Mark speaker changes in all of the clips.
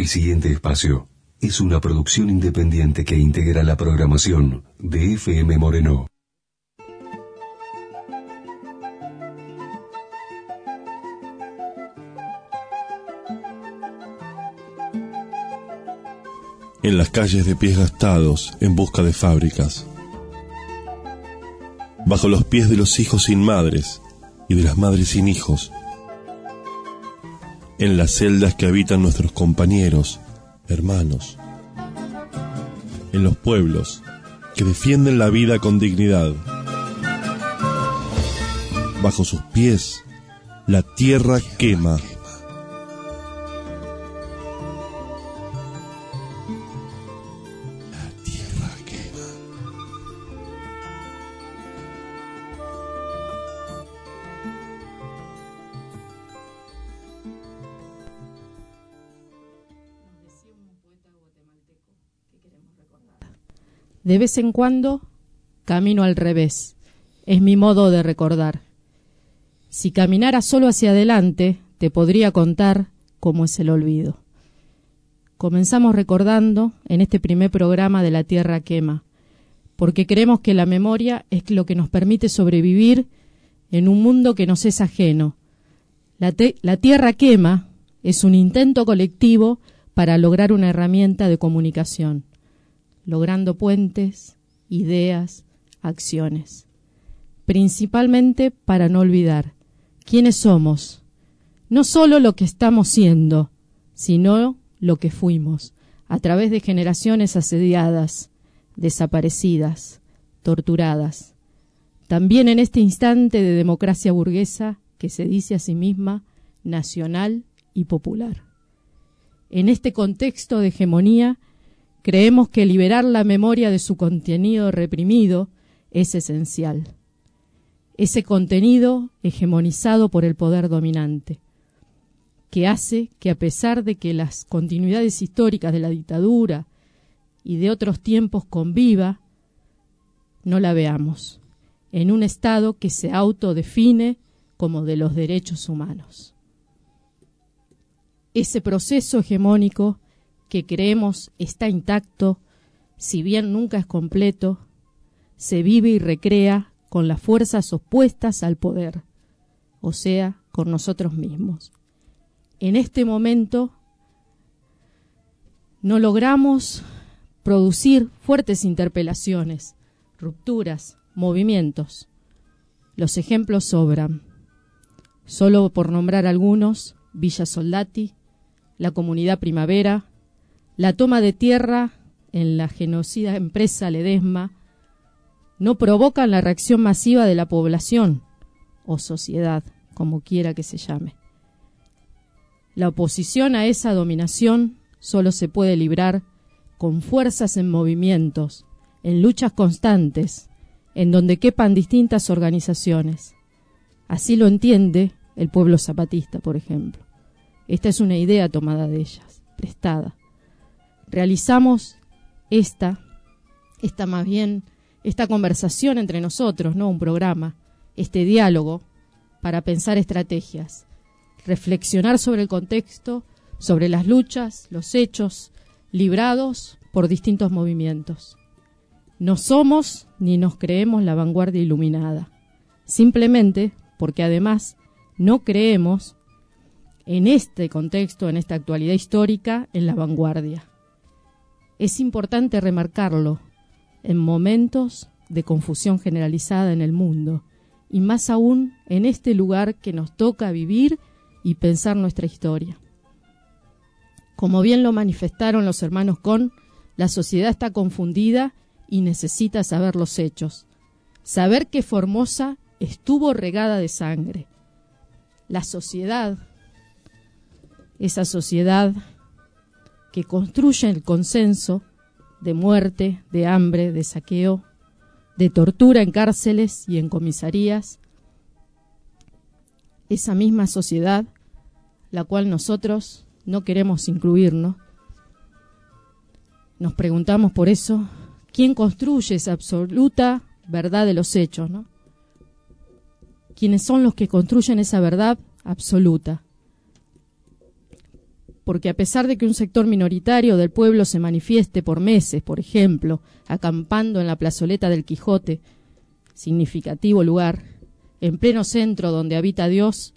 Speaker 1: El siguiente espacio es una producción independiente que integra la programación de FM Moreno.
Speaker 2: En las calles de pies gastados en busca de fábricas, bajo los pies de los hijos sin madres y de las madres sin hijos, en las celdas que habitan nuestros compañeros, hermanos, en los pueblos que defienden la vida con dignidad. Bajo sus pies, la tierra quema.
Speaker 3: De vez en cuando camino al revés, es mi modo de recordar. Si caminara solo hacia adelante, te podría contar cómo es el olvido. Comenzamos recordando en este primer programa de La Tierra Quema, porque creemos que la memoria es lo que nos permite sobrevivir en un mundo que nos es ajeno. La Tierra Quema es un intento colectivo para lograr una herramienta de comunicación, logrando puentes, ideas, acciones, principalmente para no olvidar quiénes somos, no solo lo que estamos siendo, sino lo que fuimos, a través de generaciones asediadas, desaparecidas, torturadas. También en este instante de democracia burguesa que se dice a sí misma nacional y popular. En este contexto de hegemonía, creemos que liberar la memoria de su contenido reprimido es esencial. Ese contenido hegemonizado por el poder dominante, que hace que a pesar de que las continuidades históricas de la dictadura y de otros tiempos conviva, no la veamos en un Estado que se autodefine como de los derechos humanos. Ese proceso hegemónico que creemos está intacto, si bien nunca es completo, se vive y recrea con las fuerzas opuestas al poder, o sea, con nosotros mismos. En este momento no logramos producir fuertes interpelaciones, rupturas, movimientos. Los ejemplos sobran. Solo por nombrar algunos, Villa Soldati, la Comunidad Primavera, la toma de tierra en la genocida empresa Ledesma, no provocan la reacción masiva de la población o sociedad, como quiera que se llame. La oposición a esa dominación solo se puede librar con fuerzas en movimientos, en luchas constantes, en donde quepan distintas organizaciones. Así lo entiende el pueblo zapatista, por ejemplo. Esta es una idea tomada de ellas, prestada. Realizamos esta conversación entre nosotros, no un programa, este diálogo para pensar estrategias, reflexionar sobre el contexto, sobre las luchas, los hechos librados por distintos movimientos. No somos ni nos creemos la vanguardia iluminada, simplemente porque además no creemos en este contexto, en esta actualidad histórica, en la vanguardia. Es importante remarcarlo en momentos de confusión generalizada en el mundo, y más aún en este lugar que nos toca vivir y pensar nuestra historia. Como bien lo manifestaron los hermanos Con, la sociedad está confundida y necesita saber los hechos, saber que Formosa estuvo regada de sangre. La sociedad, esa sociedad que construye el consenso de muerte, de hambre, de saqueo, de tortura en cárceles y en comisarías, esa misma sociedad, la cual nosotros no queremos incluirnos. Nos preguntamos por eso, ¿quién construye esa absoluta verdad de los hechos, ¿no? ¿Quiénes son los que construyen esa verdad absoluta? porque a pesar de que un sector minoritario del pueblo se manifieste por meses, por ejemplo, acampando en la plazoleta del Quijote, significativo lugar, en pleno centro donde habita Dios,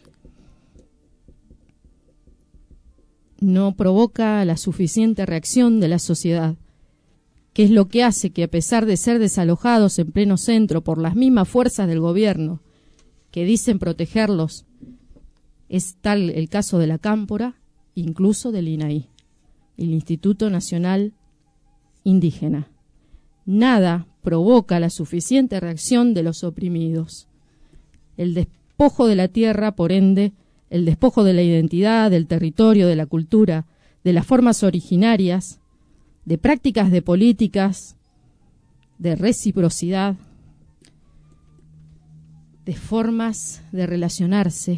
Speaker 3: no provoca la suficiente reacción de la sociedad, que es lo que hace que, a pesar de ser desalojados en pleno centro por las mismas fuerzas del gobierno que dicen protegerlos, es tal el caso de la Cámpora, incluso del INAI, el Instituto Nacional Indígena. Nada provoca la suficiente reacción de los oprimidos. El despojo de la tierra, por ende, el despojo de la identidad, del territorio, de la cultura, de las formas originarias, de prácticas de políticas, de reciprocidad, de formas de relacionarse.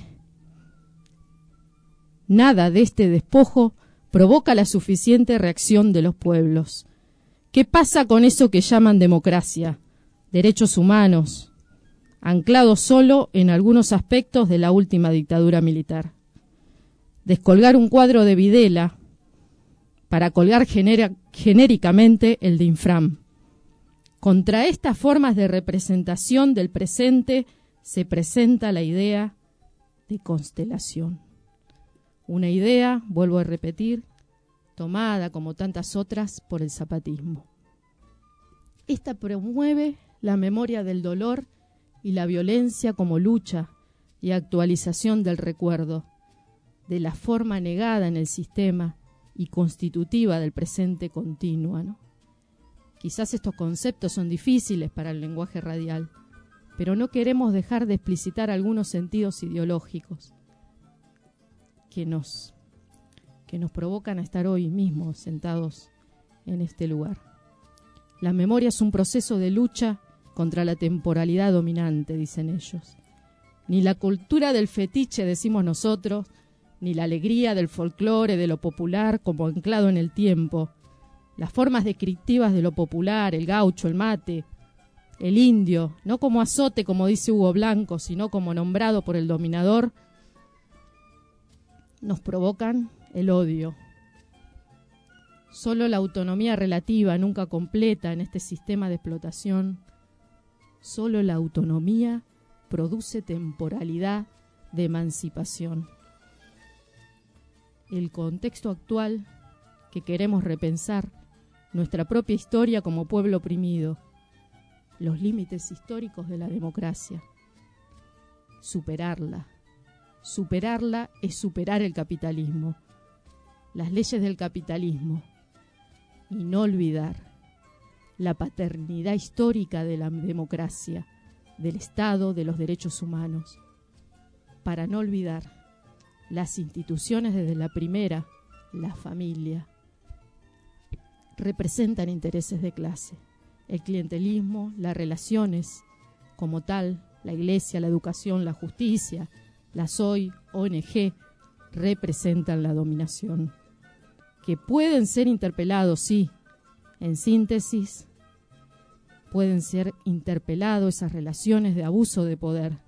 Speaker 3: Nada de este despojo provoca la suficiente reacción de los pueblos. ¿Qué pasa con eso que llaman democracia, derechos humanos, anclados solo en algunos aspectos de la última dictadura militar? Descolgar un cuadro de Videla para colgar genéricamente el de Infram. Contra estas formas de representación del presente se presenta la idea de constelación. Una idea, vuelvo a repetir, tomada como tantas otras por el zapatismo. Esta promueve la memoria del dolor y la violencia como lucha y actualización del recuerdo, de la forma negada en el sistema y constitutiva del presente continua, ¿no? Quizás estos conceptos son difíciles para el lenguaje radial, pero no queremos dejar de explicitar algunos sentidos ideológicos que nos provocan a estar hoy mismo sentados en este lugar. La memoria es un proceso de lucha contra la temporalidad dominante, dicen ellos. Ni la cultura del fetiche, decimos nosotros, ni la alegría del folclore, de lo popular como anclado en el tiempo, las formas descriptivas de lo popular, el gaucho, el mate, el indio, no como azote, como dice Hugo Blanco, sino como nombrado por el dominador, nos provocan el odio. Solo la autonomía relativa, nunca completa en este sistema de explotación, solo la autonomía produce temporalidad de emancipación. El contexto actual que queremos repensar, nuestra propia historia como pueblo oprimido, los límites históricos de la democracia, superarla. Superarla es superar el capitalismo, las leyes del capitalismo, y no olvidar la paternidad histórica de la democracia, del Estado, de los derechos humanos, para no olvidar las instituciones desde la primera, la familia, representan intereses de clase, el clientelismo, las relaciones como tal, la iglesia, la educación, la justicia, las ONG representan la dominación, que pueden ser interpelados, sí, en síntesis, pueden ser interpelados esas relaciones de abuso de poder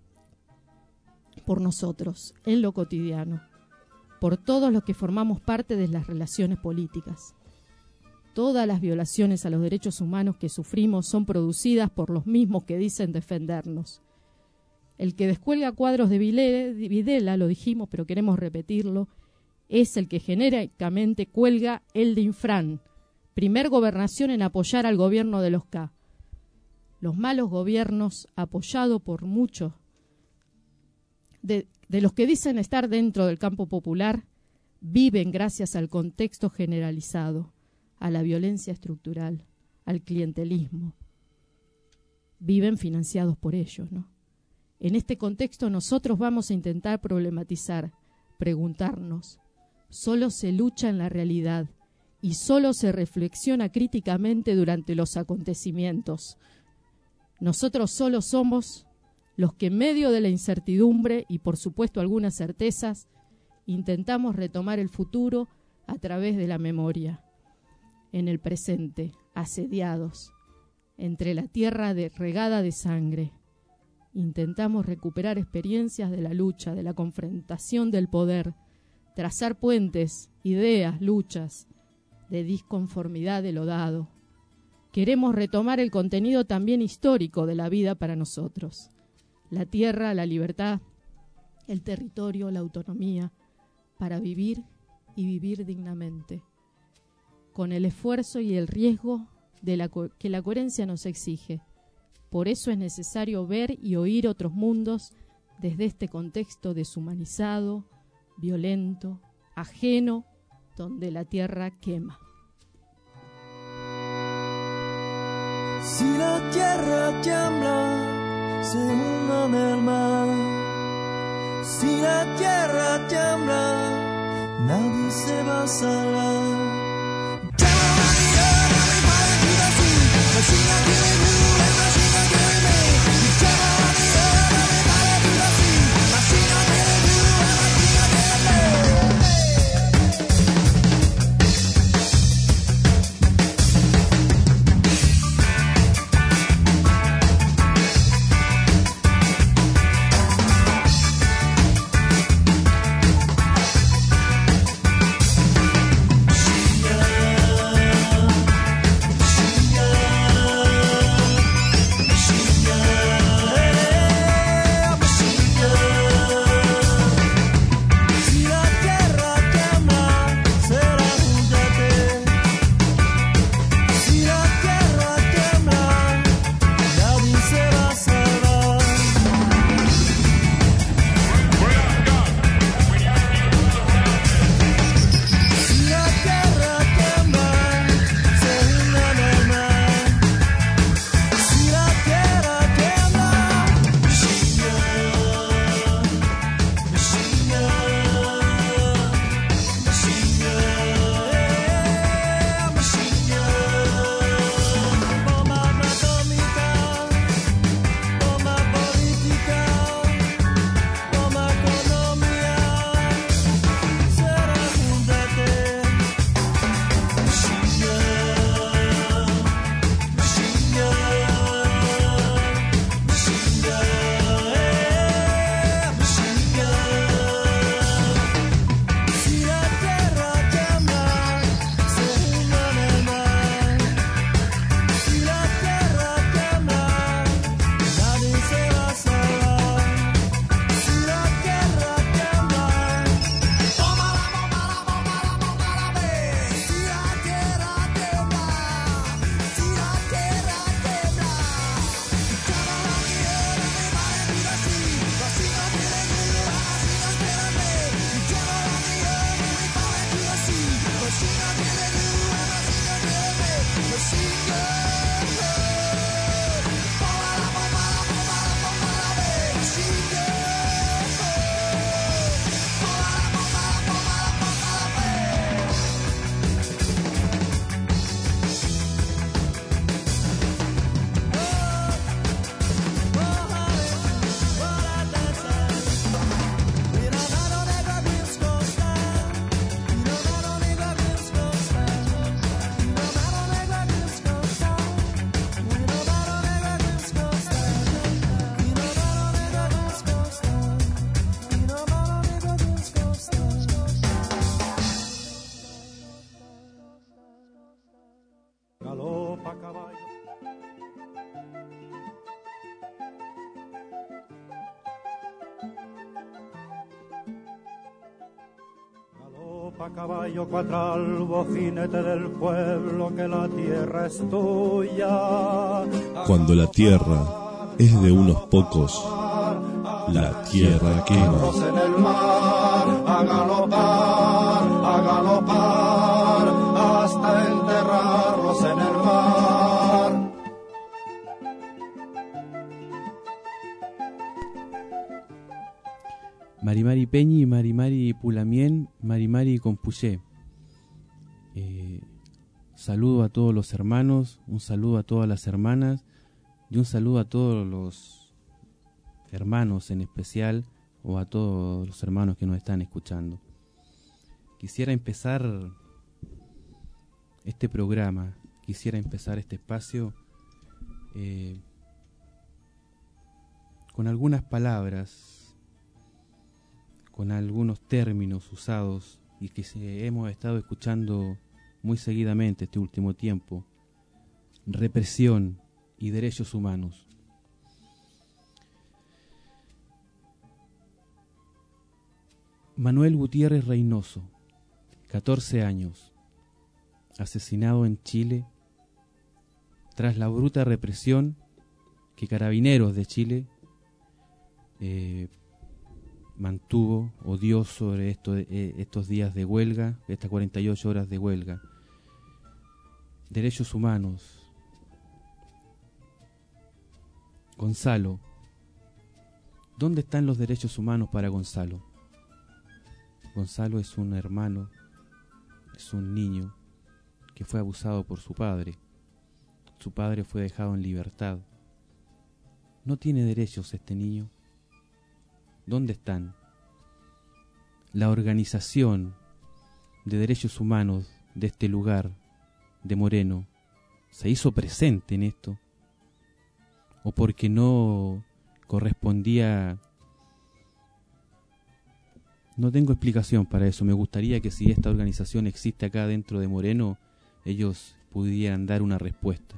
Speaker 3: por nosotros, en lo cotidiano, por todos los que formamos parte de las relaciones políticas. Todas las violaciones a los derechos humanos que sufrimos son producidas por los mismos que dicen defendernos. El que descuelga cuadros de Videla, lo dijimos, pero queremos repetirlo, es el que genéricamente cuelga el de Infran, primer gobernación en apoyar al gobierno de los K. Los malos gobiernos, apoyados por muchos de los que dicen estar dentro del campo popular, viven gracias al contexto generalizado, a la violencia estructural, al clientelismo. Viven financiados por ellos, ¿no? En este contexto nosotros vamos a intentar problematizar, preguntarnos. Solo se lucha en la realidad y solo se reflexiona críticamente durante los acontecimientos. Nosotros solo somos los que en medio de la incertidumbre y por supuesto algunas certezas intentamos retomar el futuro a través de la memoria. En el presente, asediados, entre la tierra regada de sangre, intentamos recuperar experiencias de la lucha, de la confrontación del poder, trazar puentes, ideas, luchas, de disconformidad de lo dado. Queremos retomar el contenido también histórico de la vida para nosotros. La tierra, la libertad, el territorio, la autonomía, para vivir y vivir dignamente, con el esfuerzo y el riesgo de que la coherencia nos exige. Por eso es necesario ver y oír otros mundos desde este contexto deshumanizado, violento, ajeno, donde la tierra quema.
Speaker 4: Si la tierra tiembla, se hunde en el mar. Si la tierra tiembla, nadie se va a salvar.
Speaker 5: A caballo cuatralbo, jinete del pueblo, que la tierra es tuya.
Speaker 2: Cuando la tierra es de unos pocos, la tierra quema.
Speaker 5: En el mar, a galopar, hasta enterrarlos en el mar.
Speaker 6: Marimari Peñi, Marimari Pulamien, Marimari Compuyé. Saludo a todos los hermanos, un saludo a todas las hermanas y un saludo a todos los hermanos en especial, o a todos los hermanos que nos están escuchando. Quisiera empezar este programa, quisiera empezar este espacio con algunas palabras, con algunos términos usados y que hemos estado escuchando muy seguidamente este último tiempo: represión y derechos humanos. Manuel Gutiérrez Reynoso, 14 años, asesinado en Chile tras la bruta represión que Carabineros de Chile mantuvo o dio sobre estos días de huelga, estas 48 horas de huelga. Derechos humanos. Gonzalo, ¿dónde están los derechos humanos para Gonzalo? Gonzalo es un hermano, es un niño que fue abusado por su padre. Su padre fue dejado en libertad. ¿No tiene derechos este niño? ¿Dónde están? La organización de derechos humanos de este lugar, de Moreno, ¿se hizo presente en esto? ¿O porque no correspondía? No tengo explicación para eso. Me gustaría que si esta organización existe acá dentro de Moreno, ellos pudieran dar una respuesta.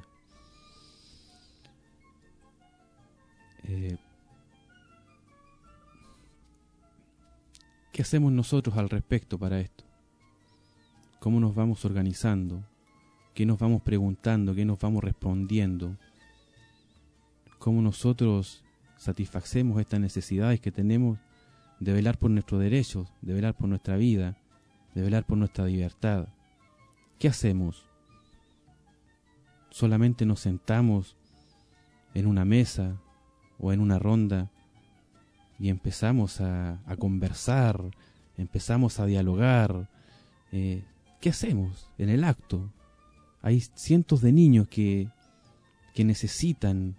Speaker 6: ¿Qué hacemos nosotros al respecto para esto? ¿Cómo nos vamos organizando? ¿Qué nos vamos preguntando? ¿Qué nos vamos respondiendo? ¿Cómo nosotros satisfacemos estas necesidades que tenemos de velar por nuestros derechos, de velar por nuestra vida, de velar por nuestra libertad? ¿Qué hacemos? ¿Solamente nos sentamos en una mesa o en una ronda y empezamos a conversar, empezamos a dialogar? ¿Qué hacemos en el acto? Hay cientos de niños que necesitan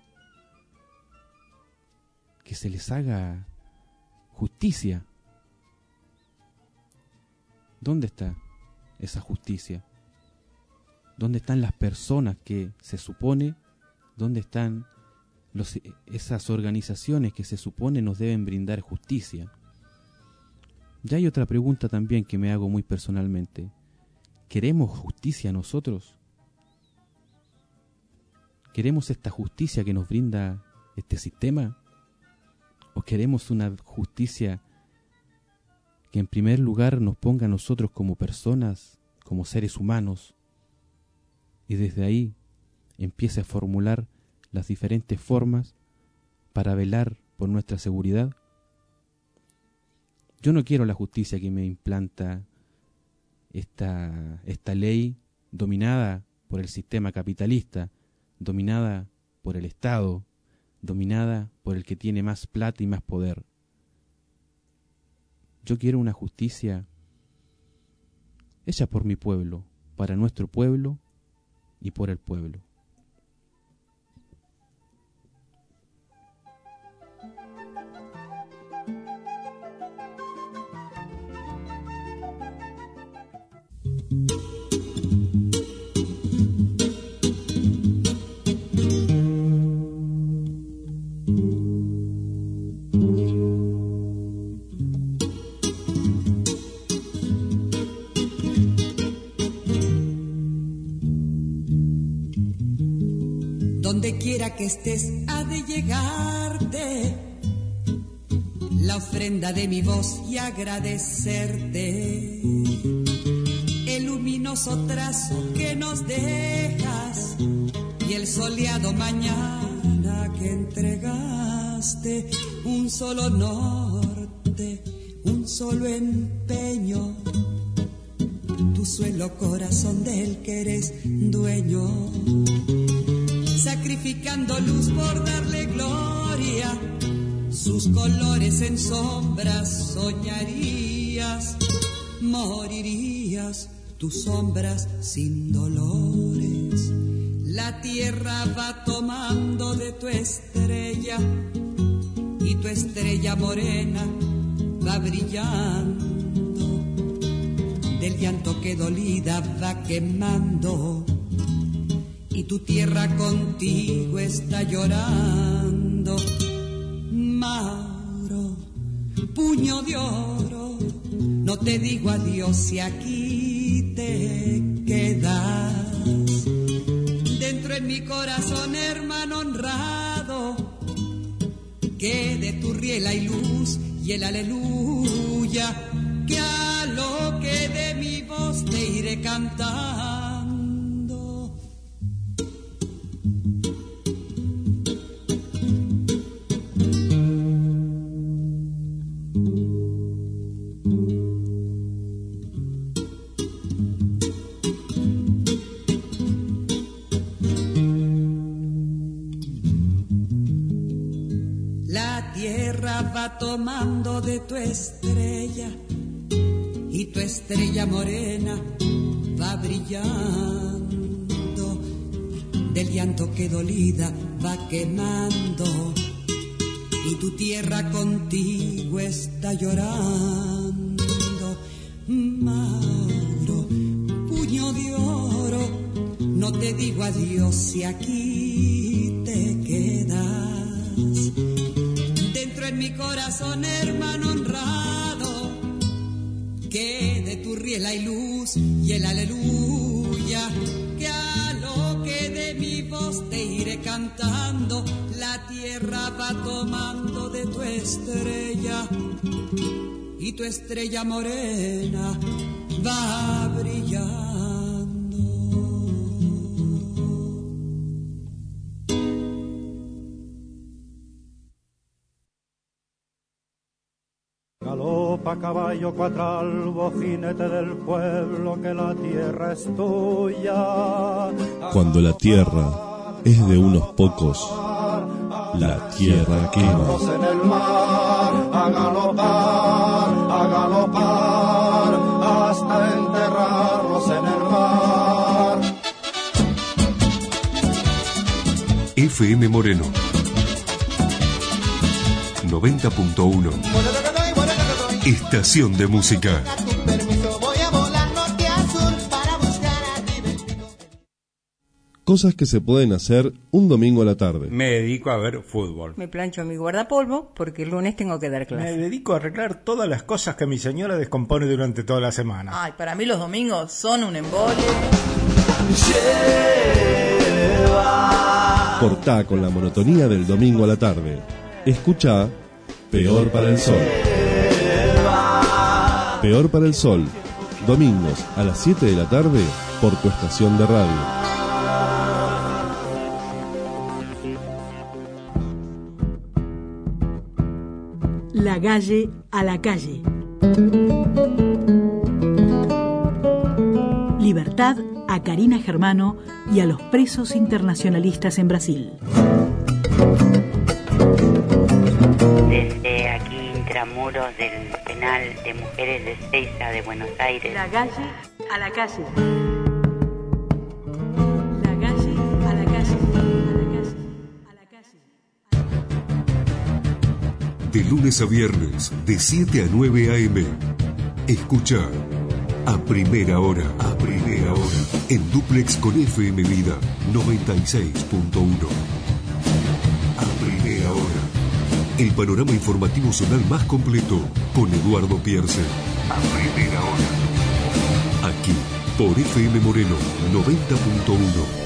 Speaker 6: que se les haga justicia. ¿Dónde está esa justicia? ¿Dónde están las personas que se supone? ¿Dónde están esas organizaciones que se supone nos deben brindar justicia? Ya hay otra pregunta también que me hago muy personalmente. ¿Queremos justicia nosotros? ¿Queremos esta justicia que nos brinda este sistema? ¿O queremos una justicia que en primer lugar nos ponga a nosotros como personas, como seres humanos, y desde ahí empiece a formular las diferentes formas para velar por nuestra seguridad? Yo no quiero la justicia que me implanta esta ley dominada por el sistema capitalista, dominada por el Estado, dominada por el que tiene más plata y más poder. Yo quiero una justicia hecha por mi pueblo, para nuestro pueblo y por el pueblo.
Speaker 7: Donde quiera que estés ha de llegarte la ofrenda de mi voz y agradecerte el luminoso trazo que nos dejas y el soleado mañana que entregaste. Un solo norte, un solo empeño, tu suelo corazón del que eres dueño. Sacrificando luz por darle gloria, sus colores en sombras soñarías, morirías, tus sombras sin dolores. La tierra va tomando de tu estrella y tu estrella morena va brillando, del llanto que dolida va quemando. Y tu tierra contigo está llorando. Mauro, puño de oro, No te digo adiós si aquí te quedas. Dentro en mi corazón, hermano honrado, que de tu riel hay luz y el aleluya, que a lo que de mi voz te iré cantando. Va tomando de tu estrella y tu estrella morena va brillando, del llanto que dolida va quemando, y tu tierra contigo está llorando. Mauro, puño de oro, no te digo adiós si aquí te quedas. Dentro en mi corazón, hermano honrado, que de tu riel hay luz y el aleluya, que a lo que de mi voz te iré cantando. La tierra va tomando de tu estrella y tu estrella morena va brillando.
Speaker 5: Galopa caballo cuatralbo, jinete del pueblo, que la tierra es tuya.
Speaker 2: Cuando la tierra es de unos pocos, la tierra quema.
Speaker 4: En el mar, a galopar, hasta enterrarlos en el mar.
Speaker 1: FM Moreno 90.1. Estación de música.
Speaker 2: Cosas que se pueden hacer un domingo a la tarde.
Speaker 8: Me dedico a ver fútbol.
Speaker 9: Me plancho mi guardapolvo porque el lunes tengo que dar clase.
Speaker 8: Me dedico a arreglar todas las cosas que mi señora descompone durante toda la semana.
Speaker 9: Ay, para mí los domingos son un embole.
Speaker 2: Cortá con la monotonía del domingo a la tarde. Escuchá Peor para el Sol. Peor para el Sol. Domingos a las 7 de la tarde por tu estación de radio.
Speaker 10: La Galle a la calle. Libertad a Karina Germano y a los presos internacionalistas en Brasil.
Speaker 11: Desde aquí, intramuros del penal de mujeres de Ezeiza de Buenos Aires.
Speaker 10: La Galle a la calle. La Galle a la calle. A la calle.
Speaker 1: De lunes a viernes, de 7 a 9 a.m. Escucha A Primera Hora, en dúplex con FM Vida 96.1. A Primera Hora, el panorama informativo zonal más completo, con Eduardo Pierce. A Primera Hora, aquí, por FM Moreno 90.1.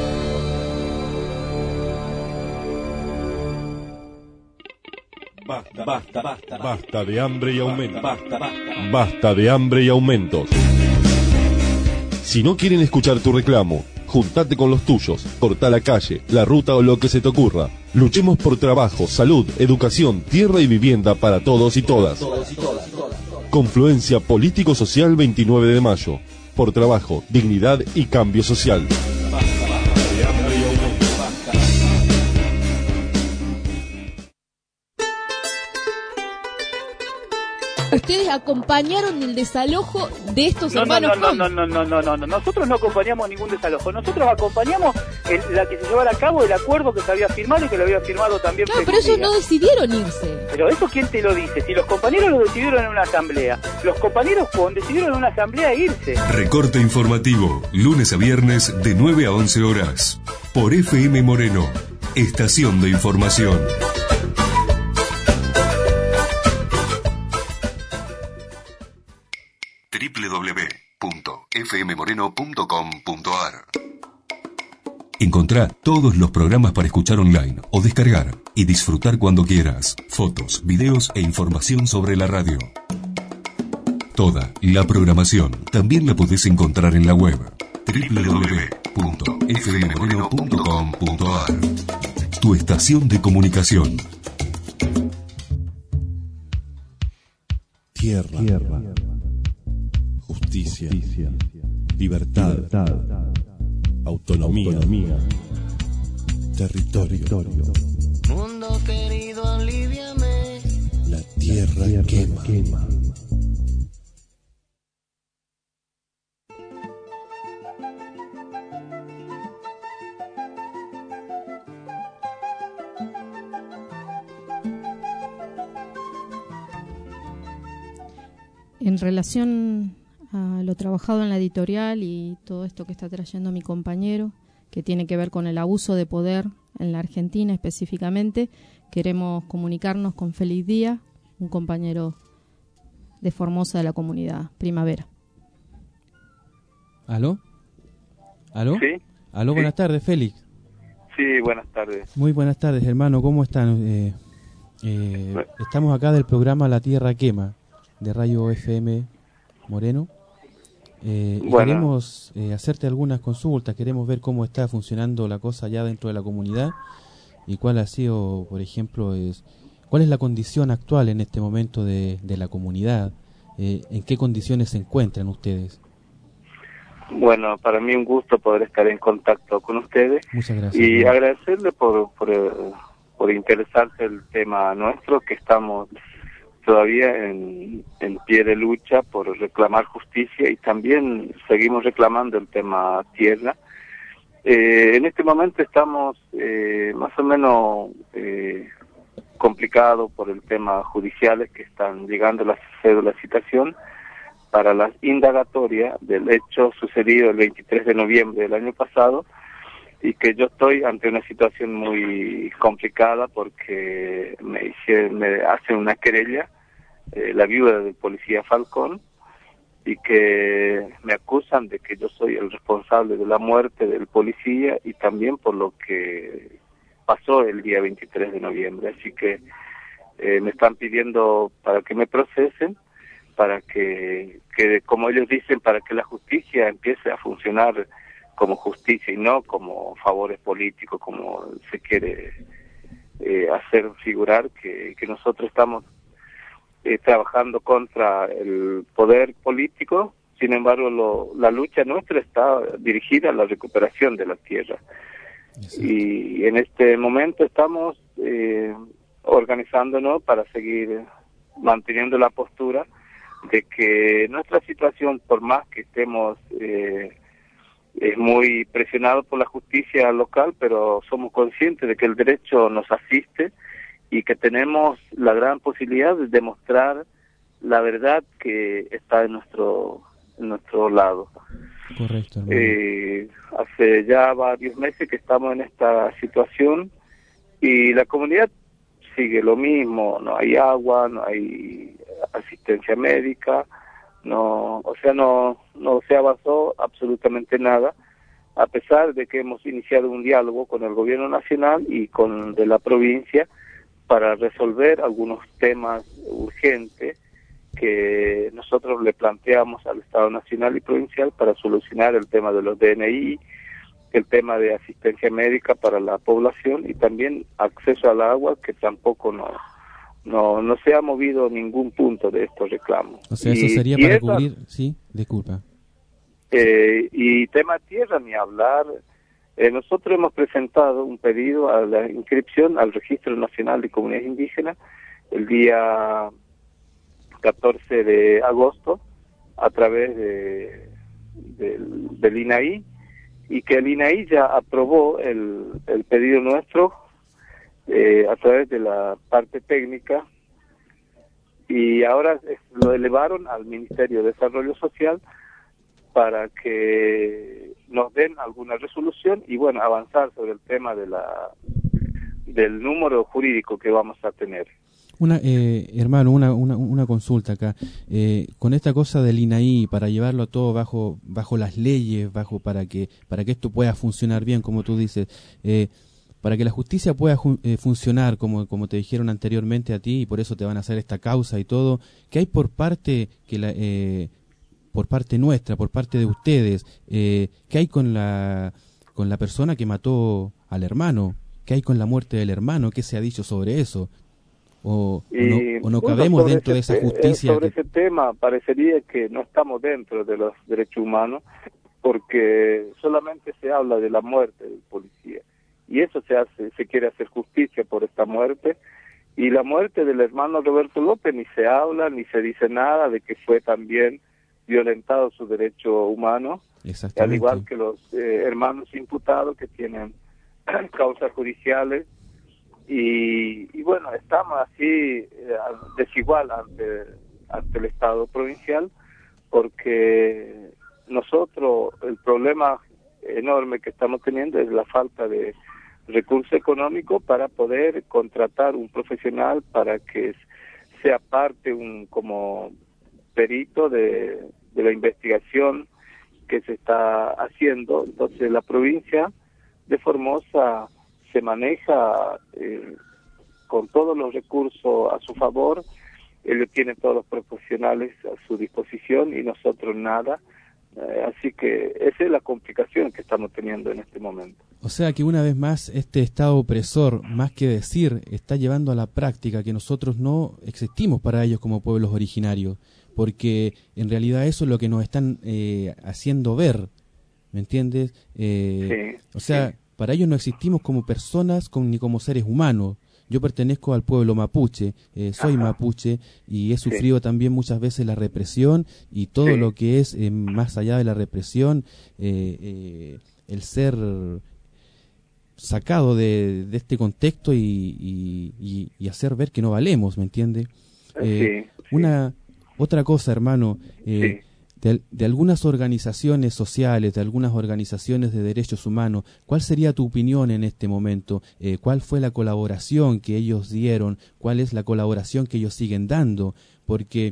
Speaker 2: Basta de hambre y aumentos. Basta de hambre y aumentos. Si no quieren escuchar tu reclamo, juntate con los tuyos, cortá la calle, la ruta o lo que se te ocurra. Luchemos por trabajo, salud, educación, tierra y vivienda para todos y todas. Confluencia Político-Social 29 de mayo. Por trabajo, dignidad y cambio social.
Speaker 12: Ustedes acompañaron el desalojo de estos hermanos.
Speaker 13: No. Nosotros no acompañamos ningún desalojo. Nosotros acompañamos la que se llevara a cabo el acuerdo que se había firmado y que lo había firmado también.
Speaker 12: Claro, pero ellos no decidieron irse.
Speaker 13: Pero eso, ¿quién te lo dice? Si los compañeros lo decidieron en una asamblea. Los compañeros decidieron en una asamblea irse.
Speaker 1: Recorte informativo, lunes a viernes de 9 a 11 horas. Por FM Moreno, estación de información. www.fmmoreno.com.ar. Encontrá todos los programas para escuchar online o descargar y disfrutar cuando quieras. Fotos, videos e información sobre la radio. Toda la programación también la podés encontrar en la web www.fmmoreno.com.ar. Tu estación de comunicación.
Speaker 2: Tierra. Justicia. Libertad. Autonomía. Territorio.
Speaker 14: Mundo querido, aliviame.
Speaker 2: La tierra quema.
Speaker 3: En relación a lo trabajado en la editorial y todo esto que está trayendo mi compañero, que tiene que ver con el abuso de poder en la Argentina específicamente, queremos comunicarnos con Félix Díaz, un compañero de Formosa de la comunidad Primavera.
Speaker 6: ¿Aló?
Speaker 13: Sí.
Speaker 6: ¿Aló? Buenas tardes, Félix.
Speaker 13: Sí, buenas tardes.
Speaker 6: Muy buenas tardes, hermano. ¿Cómo están? Estamos acá del programa La Tierra Quema, de Radio FM Moreno. Y queremos hacerte algunas consultas, queremos ver cómo está funcionando la cosa ya dentro de la comunidad y cuál ha sido, por ejemplo, cuál es la condición actual en este momento de la comunidad, en qué condiciones se encuentran ustedes.
Speaker 13: Bueno, para mí un gusto poder estar en contacto con ustedes.
Speaker 6: Muchas gracias.
Speaker 13: Y agradecerle por interesarse el tema nuestro, que estamos todavía en pie de lucha por reclamar justicia y también seguimos reclamando el tema tierra. En este momento estamos más o menos complicados por el tema judiciales que están llegando las cédulas de citación para las indagatorias del hecho sucedido el 23 de noviembre del año pasado, y que yo estoy ante una situación muy complicada porque me hacen una querella la viuda del policía Falcón, y que me acusan de que yo soy el responsable de la muerte del policía y también por lo que pasó el día 23 de noviembre. Así que me están pidiendo para que me procesen, para que como ellos dicen, para que la justicia empiece a funcionar como justicia y no como favores políticos, como se quiere hacer figurar que nosotros estamos trabajando contra el poder político. Sin embargo, la lucha nuestra está dirigida a la recuperación de la tierra. Exacto. Y en este momento estamos organizándonos para seguir manteniendo la postura de que nuestra situación, por más que estemos es muy presionados por la justicia local, pero somos conscientes de que el derecho nos asiste y que tenemos la gran posibilidad de demostrar la verdad que está en nuestro lado.
Speaker 6: Correcto.
Speaker 13: Hace ya varios meses que estamos en esta situación y la comunidad sigue lo mismo, no hay agua, no hay asistencia médica, no se avanzó absolutamente nada, a pesar de que hemos iniciado un diálogo con el gobierno nacional y con de la provincia para resolver algunos temas urgentes que nosotros le planteamos al Estado Nacional y Provincial para solucionar el tema de los DNI, el tema de asistencia médica para la población y también acceso al agua, que tampoco no se ha movido ningún punto de estos reclamos.
Speaker 6: O sea, eso sería para cubrir... Sí, disculpa.
Speaker 13: Y tema tierra, ni hablar. Nosotros hemos presentado un pedido a la inscripción al Registro Nacional de Comunidades Indígenas el día 14 de agosto a través del INAI, y que el INAI ya aprobó el pedido nuestro a través de la parte técnica, y ahora lo elevaron al Ministerio de Desarrollo Social para que nos den alguna resolución y bueno, avanzar sobre el tema del número jurídico que vamos a tener.
Speaker 6: Hermano, una consulta acá. Con esta cosa del INAI, para llevarlo todo bajo las leyes, para que esto pueda funcionar bien, como tú dices, para que la justicia pueda funcionar, como te dijeron anteriormente a ti, y por eso te van a hacer esta causa y todo, ¿qué hay por parte por parte nuestra, por parte de ustedes? ¿Qué hay con la persona que mató al hermano? ¿Qué hay con la muerte del hermano? ¿Qué se ha dicho sobre eso? ¿O no cabemos dentro de esa justicia?
Speaker 13: Sobre ese tema parecería que no estamos dentro de los derechos humanos, porque solamente se habla de la muerte del policía, y eso se quiere hacer justicia por esta muerte, y la muerte del hermano Roberto López ni se habla, ni se dice nada de que fue también violentado su derecho humano, al igual que los hermanos imputados que tienen causas judiciales. Y bueno, estamos así desigual ante el Estado provincial, porque nosotros el problema enorme que estamos teniendo es la falta de recursos económicos para poder contratar un profesional para que sea parte como perito de la investigación que se está haciendo. Entonces la provincia de Formosa se maneja con todos los recursos a su favor, él tiene todos los profesionales a su disposición y nosotros nada, así que esa es la complicación que estamos teniendo en este momento.
Speaker 6: O sea que una vez más este Estado opresor, más que decir, está llevando a la práctica que nosotros no existimos para ellos como pueblos originarios, porque en realidad eso es lo que nos están haciendo ver, ¿me entiendes?
Speaker 13: Sí,
Speaker 6: o sea, sí. Para ellos no existimos como personas ni como seres humanos. Yo pertenezco al pueblo mapuche, soy mapuche y he sufrido también muchas veces la represión y todo lo que es más allá de la represión, el ser sacado de este contexto y hacer ver que no valemos, ¿me entiende? Otra cosa, hermano, de algunas organizaciones sociales, de algunas organizaciones de derechos humanos, ¿cuál sería tu opinión en este momento? ¿Cuál fue la colaboración que ellos dieron? ¿Cuál es la colaboración que ellos siguen dando? Porque,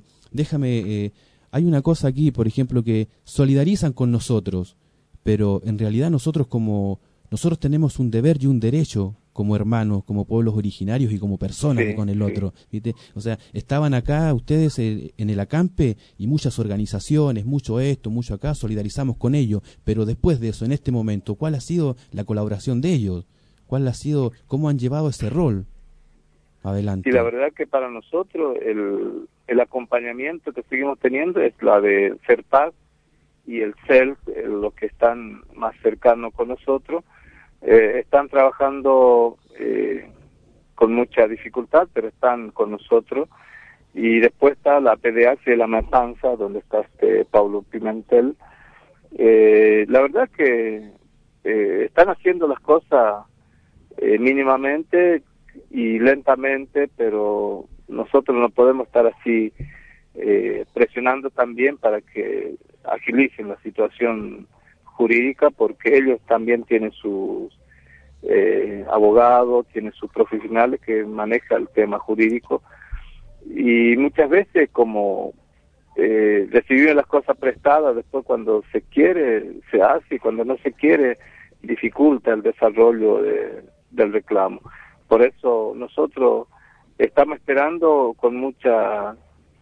Speaker 6: hay una cosa aquí, por ejemplo, que solidarizan con nosotros, pero en realidad nosotros tenemos un deber y un derecho como hermanos, como pueblos originarios y como personas con el otro, ¿viste? O sea, estaban acá ustedes en el acampe y muchas organizaciones, mucho esto, mucho acá, solidarizamos con ellos, pero después de eso, en este momento, ¿cuál ha sido la colaboración de ellos? ¿Cómo han llevado ese rol adelante?
Speaker 13: Y la verdad que para nosotros el acompañamiento que seguimos teniendo es la de CERPAS y el CEL, los que están más cercanos con nosotros. Están trabajando con mucha dificultad, pero están con nosotros. Y después está la PDH de La Matanza, donde está Paulo Pimentel. La verdad que están haciendo las cosas mínimamente y lentamente, pero nosotros no podemos estar así presionando también para que agilicen la situación jurídica, porque ellos también tienen sus abogados, tienen sus profesionales que manejan el tema jurídico, y muchas veces como recibir las cosas prestadas, después cuando se quiere se hace, y cuando no se quiere dificulta el desarrollo del reclamo. Por eso nosotros estamos esperando con muchas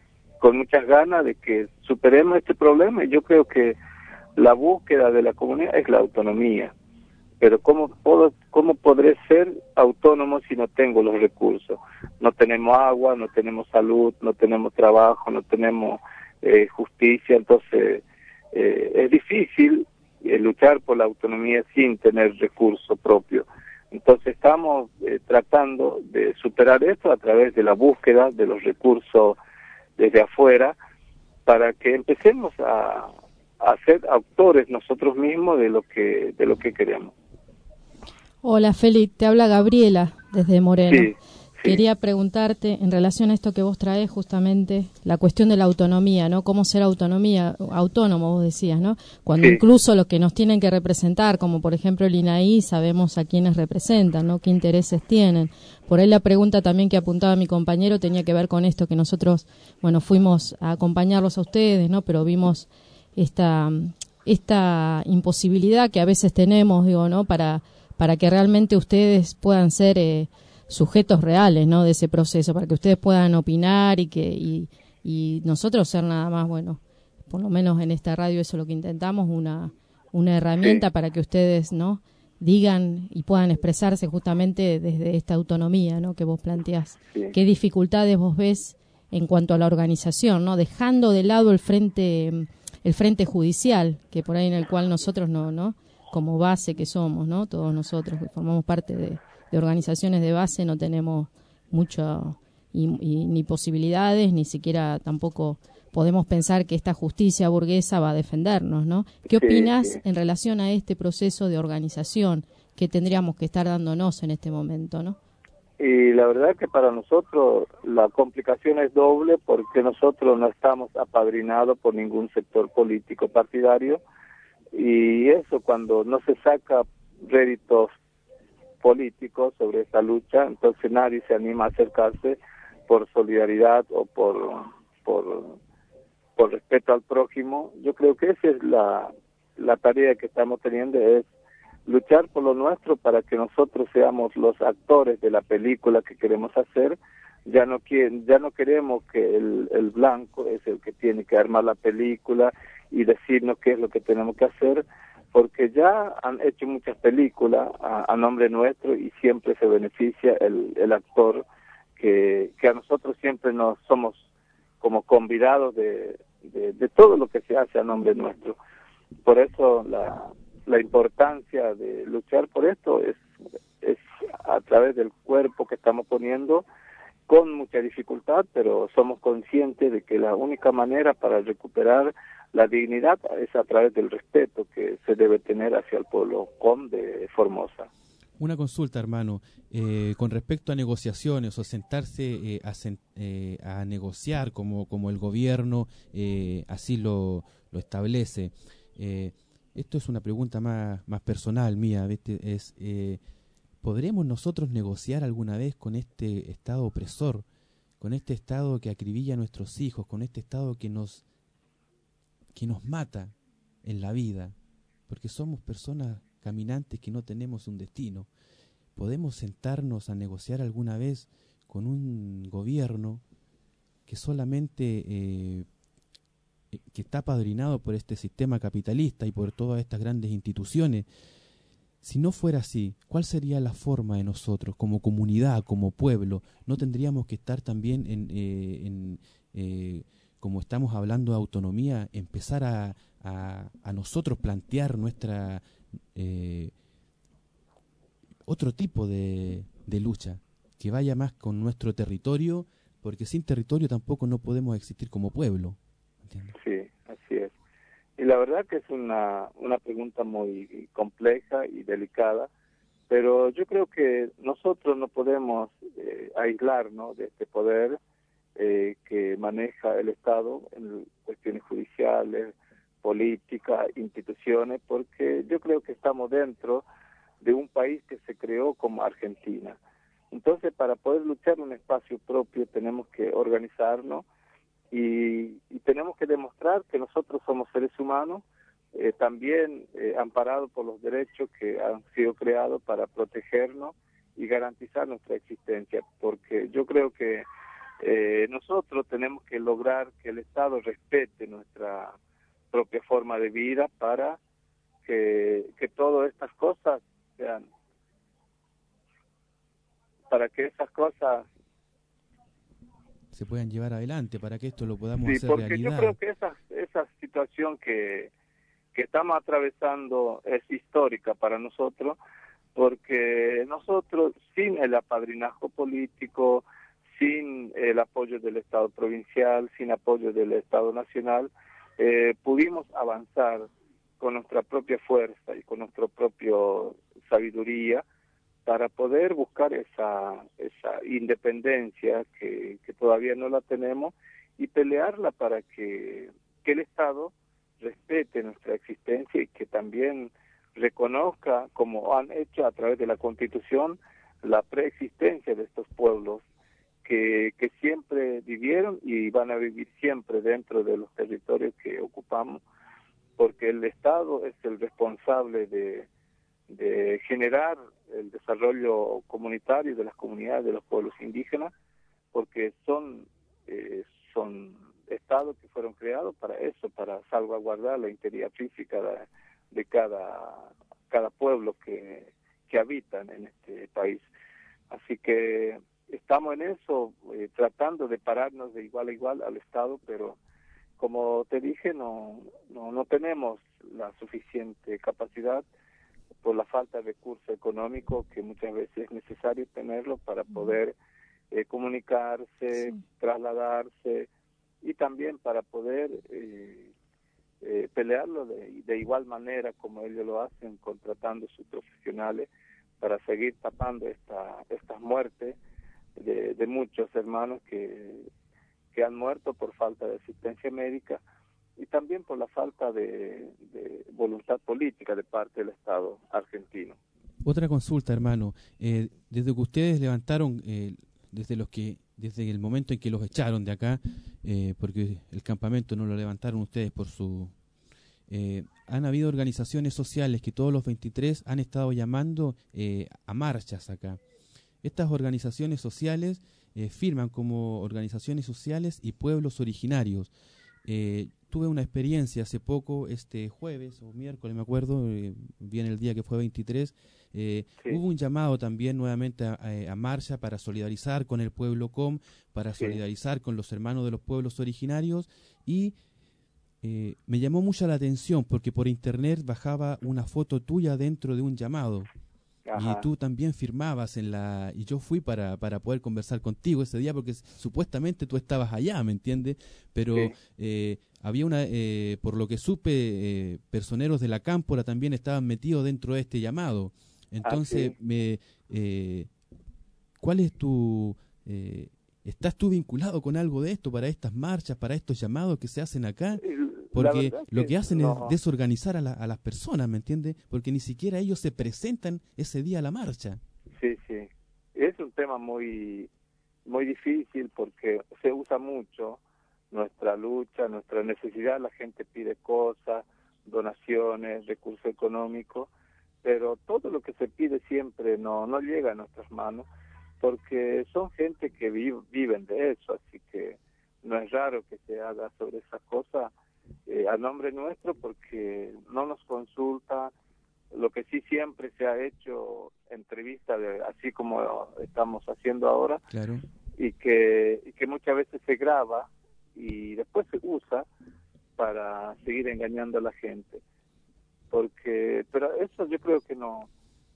Speaker 13: ganas de que superemos este problema, y yo creo que la búsqueda de la comunidad es la autonomía. Pero ¿cómo podré ser autónomo si no tengo los recursos? No tenemos agua, no tenemos salud, no tenemos trabajo, no tenemos justicia. Entonces es difícil luchar por la autonomía sin tener recursos propios. Entonces estamos tratando de superar esto a través de la búsqueda de los recursos desde afuera, para que empecemos a ser autores nosotros mismos de lo que queremos.
Speaker 3: Hola Félix, te habla Gabriela desde Moreno. Quería preguntarte, en relación a esto que vos traes, justamente, la cuestión de la autonomía, ¿no? ¿Cómo ser autónomo, vos decías, ¿no? Cuando incluso los que nos tienen que representar, como por ejemplo el INAI, sabemos a quiénes representan, ¿no? ¿Qué intereses tienen? Por ahí la pregunta también que apuntaba mi compañero tenía que ver con esto, que nosotros, bueno, fuimos a acompañarlos a ustedes, ¿no? Pero vimos esta imposibilidad que a veces tenemos, digo, ¿no? Para que realmente ustedes puedan ser sujetos reales, ¿no? De ese proceso, para que ustedes puedan opinar y nosotros ser nada más, bueno, por lo menos en esta radio eso es lo que intentamos, una herramienta para que ustedes, ¿no? Digan y puedan expresarse justamente desde esta autonomía, ¿no? Que vos planteás. ¿Qué dificultades vos ves en cuanto a la organización, ¿no? Dejando de lado el frente judicial, que por ahí en el cual nosotros no como base que somos, ¿no? Todos nosotros que formamos parte de organizaciones de base no tenemos mucho ni posibilidades, ni siquiera tampoco podemos pensar que esta justicia burguesa va a defendernos, ¿no? ¿Qué opinas en relación a este proceso de organización que tendríamos que estar dándonos en este momento, ¿no?
Speaker 13: Y la verdad que para nosotros la complicación es doble, porque nosotros no estamos apadrinados por ningún sector político partidario, y eso, cuando no se saca réditos políticos sobre esta lucha, entonces nadie se anima a acercarse por solidaridad o por respeto al prójimo. Yo creo que esa es la tarea que estamos teniendo, es luchar por lo nuestro para que nosotros seamos los actores de la película que queremos hacer. Ya no queremos que el blanco es el que tiene que armar la película y decirnos qué es lo que tenemos que hacer, porque ya han hecho muchas películas a nombre nuestro y siempre se beneficia el actor, que a nosotros siempre nos somos como convidados de todo lo que se hace a nombre nuestro. Por eso la importancia de luchar por esto es a través del cuerpo que estamos poniendo, con mucha dificultad, pero somos conscientes de que la única manera para recuperar la dignidad es a través del respeto que se debe tener hacia el pueblo com de Formosa.
Speaker 6: Una consulta, hermano, con respecto a negociaciones o sentarse a negociar como el gobierno así lo establece. Esto es una pregunta más personal mía, ¿viste? ¿Podremos nosotros negociar alguna vez con este Estado opresor, con este Estado que acribilla a nuestros hijos, con este Estado que nos mata en la vida? Porque somos personas caminantes que no tenemos un destino. ¿Podemos sentarnos a negociar alguna vez con un gobierno que solamente que está apadrinado por este sistema capitalista y por todas estas grandes instituciones? Si no fuera así, ¿cuál sería la forma de nosotros, como comunidad, como pueblo? ¿No tendríamos que estar también como estamos hablando de autonomía, empezar a nosotros plantear nuestra otro tipo de lucha, que vaya más con nuestro territorio, porque sin territorio tampoco no podemos existir como pueblo? ¿Entiendes?
Speaker 13: Sí, así es. Y la verdad que es una pregunta muy compleja y delicada, pero yo creo que nosotros no podemos aislarnos de este poder que maneja el Estado en cuestiones judiciales, políticas, instituciones, porque yo creo que estamos dentro de un país que se creó como Argentina. Entonces, para poder luchar en un espacio propio tenemos que organizarnos y tenemos que demostrar que nosotros somos seres humanos, también amparados por los derechos que han sido creados para protegernos y garantizar nuestra existencia, porque yo creo que nosotros tenemos que lograr que el Estado respete nuestra propia forma de vida para que todas estas cosas sean, para que esas cosas
Speaker 6: se puedan llevar adelante, para que esto lo podamos hacer
Speaker 13: porque
Speaker 6: realidad.
Speaker 13: Yo creo que esa situación que estamos atravesando es histórica para nosotros, porque nosotros, sin el apadrinazgo político, sin el apoyo del Estado provincial, sin apoyo del Estado nacional, pudimos avanzar con nuestra propia fuerza y con nuestra propia sabiduría para poder buscar esa independencia que todavía no la tenemos y pelearla para que el Estado respete nuestra existencia y que también reconozca, como han hecho a través de la Constitución, la preexistencia de estos pueblos que siempre vivieron y van a vivir siempre dentro de los territorios que ocupamos, porque el Estado es el responsable de generar el desarrollo comunitario de las comunidades de los pueblos indígenas, porque son estados que fueron creados para eso, para salvaguardar la integridad física de cada pueblo que habitan en este país. Así que estamos en eso, tratando de pararnos de igual a igual al Estado, pero como te dije, no tenemos la suficiente capacidad por la falta de recurso económico, que muchas veces es necesario tenerlo para poder comunicarse, sí, trasladarse, y también para poder pelearlo de igual manera como ellos lo hacen, contratando sus profesionales para seguir tapando estas muertes de muchos hermanos que han muerto por falta de asistencia médica y también por la falta de voluntad política de parte del Estado argentino.
Speaker 6: Otra consulta, hermano. Desde que ustedes levantaron, desde el momento en que los echaron de acá, porque el campamento no lo levantaron ustedes por su... han habido organizaciones sociales que todos los 23 han estado llamando a marchas acá. Estas organizaciones sociales firman como organizaciones sociales y pueblos originarios. Tuve una experiencia hace poco, este jueves o miércoles, me acuerdo, bien el día que fue 23, sí, hubo un llamado también nuevamente a marcha para solidarizar con el pueblo COM, para solidarizar con los hermanos de los pueblos originarios, y me llamó mucho la atención porque por internet bajaba una foto tuya dentro de un llamado. Ajá. Y tú también firmabas y yo fui para poder conversar contigo ese día porque supuestamente tú estabas allá, ¿me entiendes? Pero sí, había por lo que supe, personeros de la Cámpora también estaban metidos dentro de este llamado. Entonces, ¿cuál es tu... ¿estás tú vinculado con algo de esto, para estas marchas, para estos llamados que se hacen acá? Porque lo que hacen es desorganizar a las personas, ¿me entiendes? Porque ni siquiera ellos se presentan ese día a la marcha.
Speaker 13: Sí, sí. Es un tema muy muy difícil porque se usa mucho nuestra lucha, nuestra necesidad. La gente pide cosas, donaciones, recursos económicos, pero todo lo que se pide siempre no llega a nuestras manos porque son gente que viven de eso, así que no es raro que se haga sobre esas cosas a nombre nuestro porque no nos consulta. Lo que sí siempre se ha hecho entrevistas así como estamos haciendo ahora, claro, y que muchas veces se graba y después se usa para seguir engañando a la gente, pero eso yo creo que no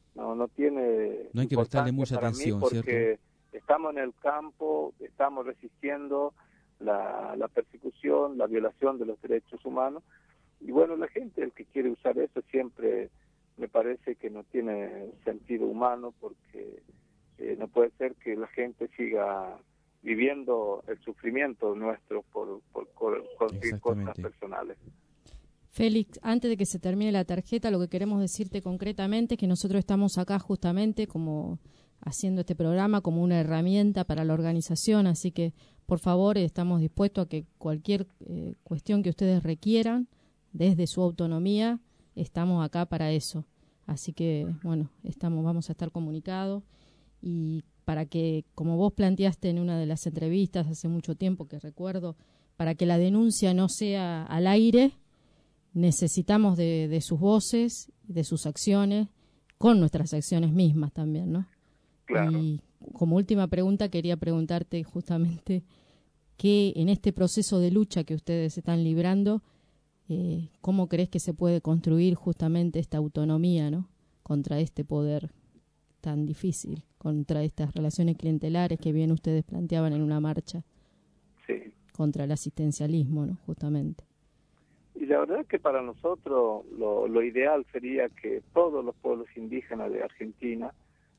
Speaker 13: tiene,
Speaker 6: no hay que prestarle mucha atención,
Speaker 13: porque
Speaker 6: ¿cierto?
Speaker 13: Estamos en el campo, estamos resistiendo la persecución, la violación de los derechos humanos, y bueno, la gente, el que quiere usar eso siempre me parece que no tiene sentido humano, porque no puede ser que la gente siga viviendo el sufrimiento nuestro por conseguir cosas personales.
Speaker 3: Félix, antes de que se termine la tarjeta, lo que queremos decirte concretamente es que nosotros estamos acá justamente como haciendo este programa como una herramienta para la organización, así que por favor estamos dispuestos a que cualquier cuestión que ustedes requieran desde su autonomía, estamos acá para eso. Así que, bueno, vamos a estar comunicados y para que, como vos planteaste en una de las entrevistas hace mucho tiempo que recuerdo, para que la denuncia no sea al aire, necesitamos de sus voces, de sus acciones, con nuestras acciones mismas también, ¿no?
Speaker 13: Claro.
Speaker 3: Y como última pregunta quería preguntarte justamente que en este proceso de lucha que ustedes están librando, ¿cómo crees que se puede construir justamente esta autonomía, ¿no?, contra este poder tan difícil, contra estas relaciones clientelares que bien ustedes planteaban en una marcha?
Speaker 13: Sí.
Speaker 3: Contra el asistencialismo, ¿no?, justamente.
Speaker 13: Y la verdad es que para nosotros lo ideal sería que todos los pueblos indígenas de Argentina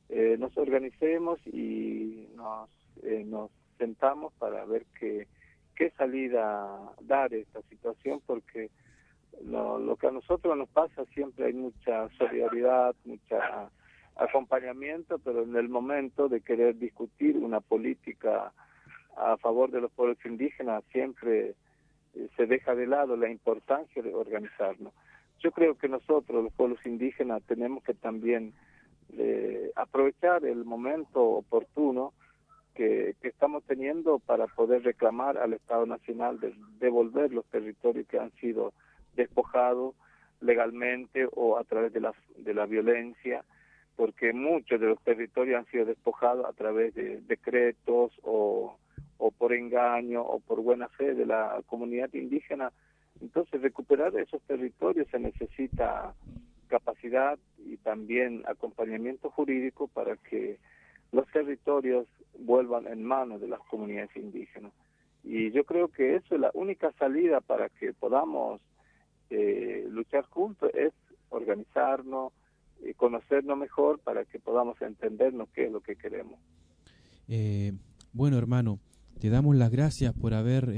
Speaker 13: nos organicemos y nos sentamos para ver qué salida dar a esta situación, porque lo que a nosotros nos pasa, siempre hay mucha solidaridad, mucha acompañamiento, pero en el momento de querer discutir una política a favor de los pueblos indígenas siempre se deja de lado la importancia de organizarnos. Yo creo que nosotros, los pueblos indígenas, tenemos que también aprovechar el momento oportuno que estamos teniendo para poder reclamar al Estado Nacional de devolver los territorios que han sido despojados legalmente o a través de la violencia, porque muchos de los territorios han sido despojados a través de decretos o por engaño o por buena fe de la comunidad indígena. Entonces, recuperar esos territorios se necesita capacidad y también acompañamiento jurídico para que los territorios vuelvan en manos de las comunidades indígenas. Y yo creo que eso es la única salida para que podamos luchar juntos, es organizarnos, conocernos mejor para que podamos entendernos qué es lo que queremos.
Speaker 6: Bueno, hermano, te damos las gracias por habernos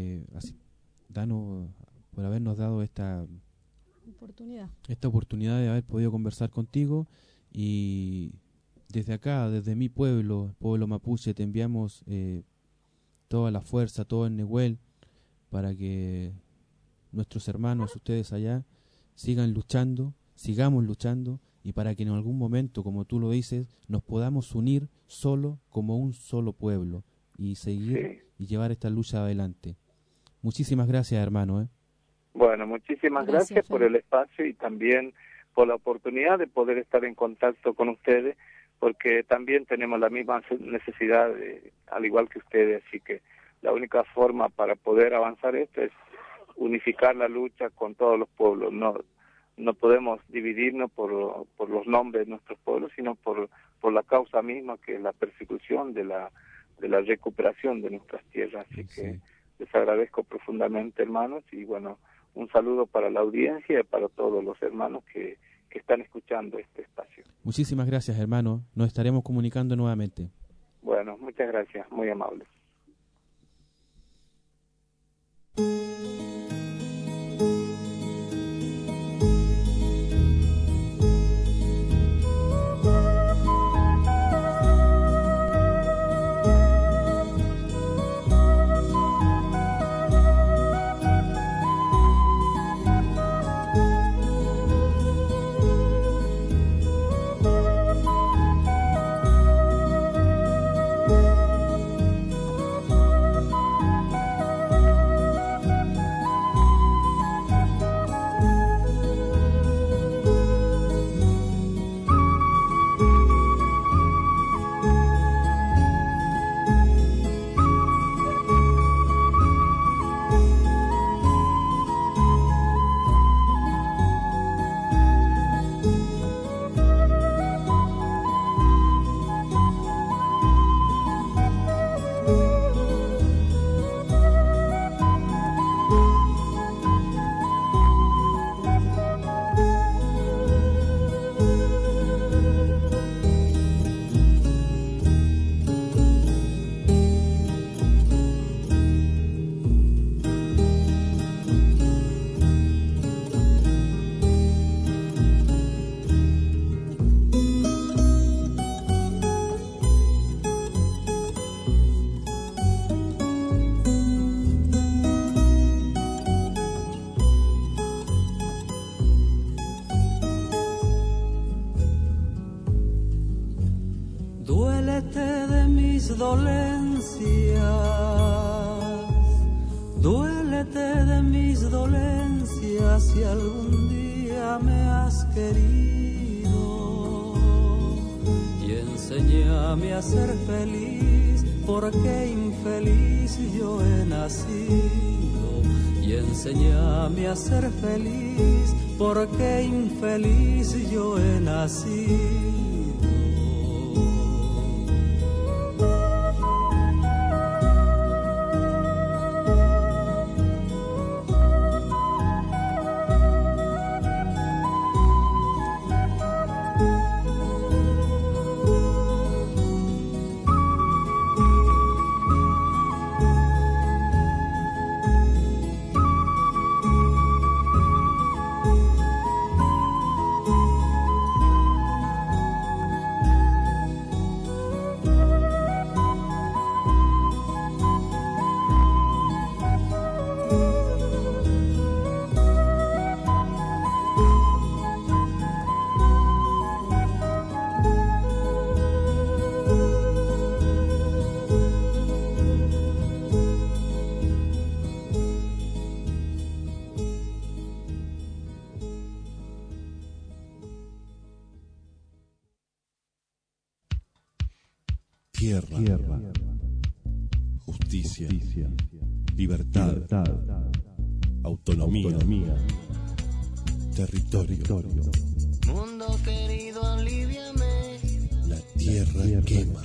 Speaker 6: dado esta oportunidad de haber podido conversar contigo, y desde acá, desde mi pueblo, el pueblo mapuche, te enviamos toda la fuerza, todo el Nehuel, para que nuestros hermanos, ustedes allá, sigamos luchando, y para que en algún momento, como tú lo dices, nos podamos unir solo como un solo pueblo y seguir y llevar esta lucha adelante. Muchísimas gracias, hermano.
Speaker 13: Bueno, muchísimas gracias por el espacio y también por la oportunidad de poder estar en contacto con ustedes, porque también tenemos la misma necesidad, al igual que ustedes, así que la única forma para poder avanzar esto es unificar la lucha con todos los pueblos. No podemos dividirnos por los nombres de nuestros pueblos, sino por la causa misma, que es la persecución de la recuperación de nuestras tierras. Así que les agradezco profundamente, hermanos, y bueno, un saludo para la audiencia y para todos los hermanos que están escuchando este espacio.
Speaker 6: Muchísimas gracias, hermano. Nos estaremos comunicando nuevamente.
Speaker 13: Bueno, muchas gracias, muy amables.
Speaker 15: Duélete de mis dolencias si algún día me has querido, y enséñame a ser feliz, porque infeliz yo he nacido, y enséñame a ser feliz, porque infeliz yo he nacido.
Speaker 2: Tierra. Justicia. Libertad. Autonomía. Territorio.
Speaker 14: Mundo querido, aliviame.
Speaker 2: La tierra quema.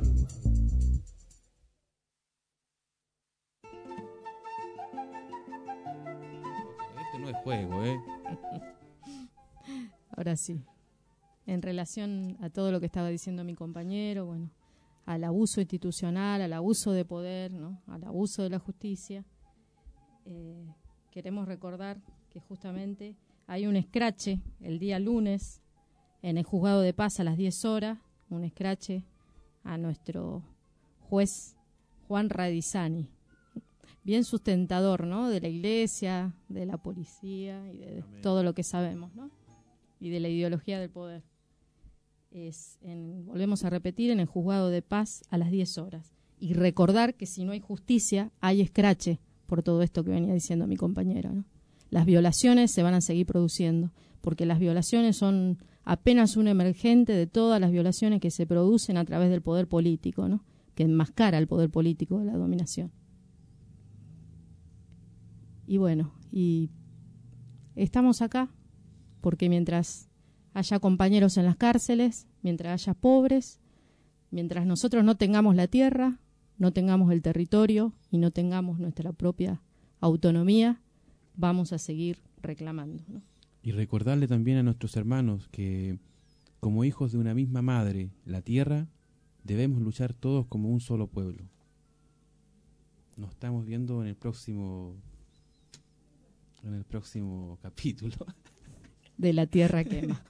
Speaker 6: Este no es juego, ¿eh?
Speaker 3: Ahora sí. En relación a todo lo que estaba diciendo mi compañero, bueno, al abuso institucional, al abuso de poder, ¿no? Al abuso de la justicia, queremos recordar que justamente hay un escrache el día lunes en el Juzgado de Paz a las 10 horas, un escrache a nuestro juez Juan Radizani, bien sustentador, ¿no? De la iglesia, de la policía y de todo lo que sabemos, ¿no? Y de la ideología del poder. Volvemos a repetir, en el Juzgado de Paz a las 10 horas. Y recordar que si no hay justicia, hay escrache por todo esto que venía diciendo mi compañero, ¿no? Las violaciones se van a seguir produciendo, porque las violaciones son apenas un emergente de todas las violaciones que se producen a través del poder político, ¿no? Que enmascara el poder político de la dominación. Y bueno, y estamos acá porque mientras haya compañeros en las cárceles, mientras haya pobres, mientras nosotros no tengamos la tierra, no tengamos el territorio y no tengamos nuestra propia autonomía, vamos a seguir reclamando, ¿no?
Speaker 6: Y recordarle también a nuestros hermanos que, como hijos de una misma madre, la tierra, debemos luchar todos como un solo pueblo. Nos estamos viendo en el próximo capítulo
Speaker 3: de La Tierra Quema.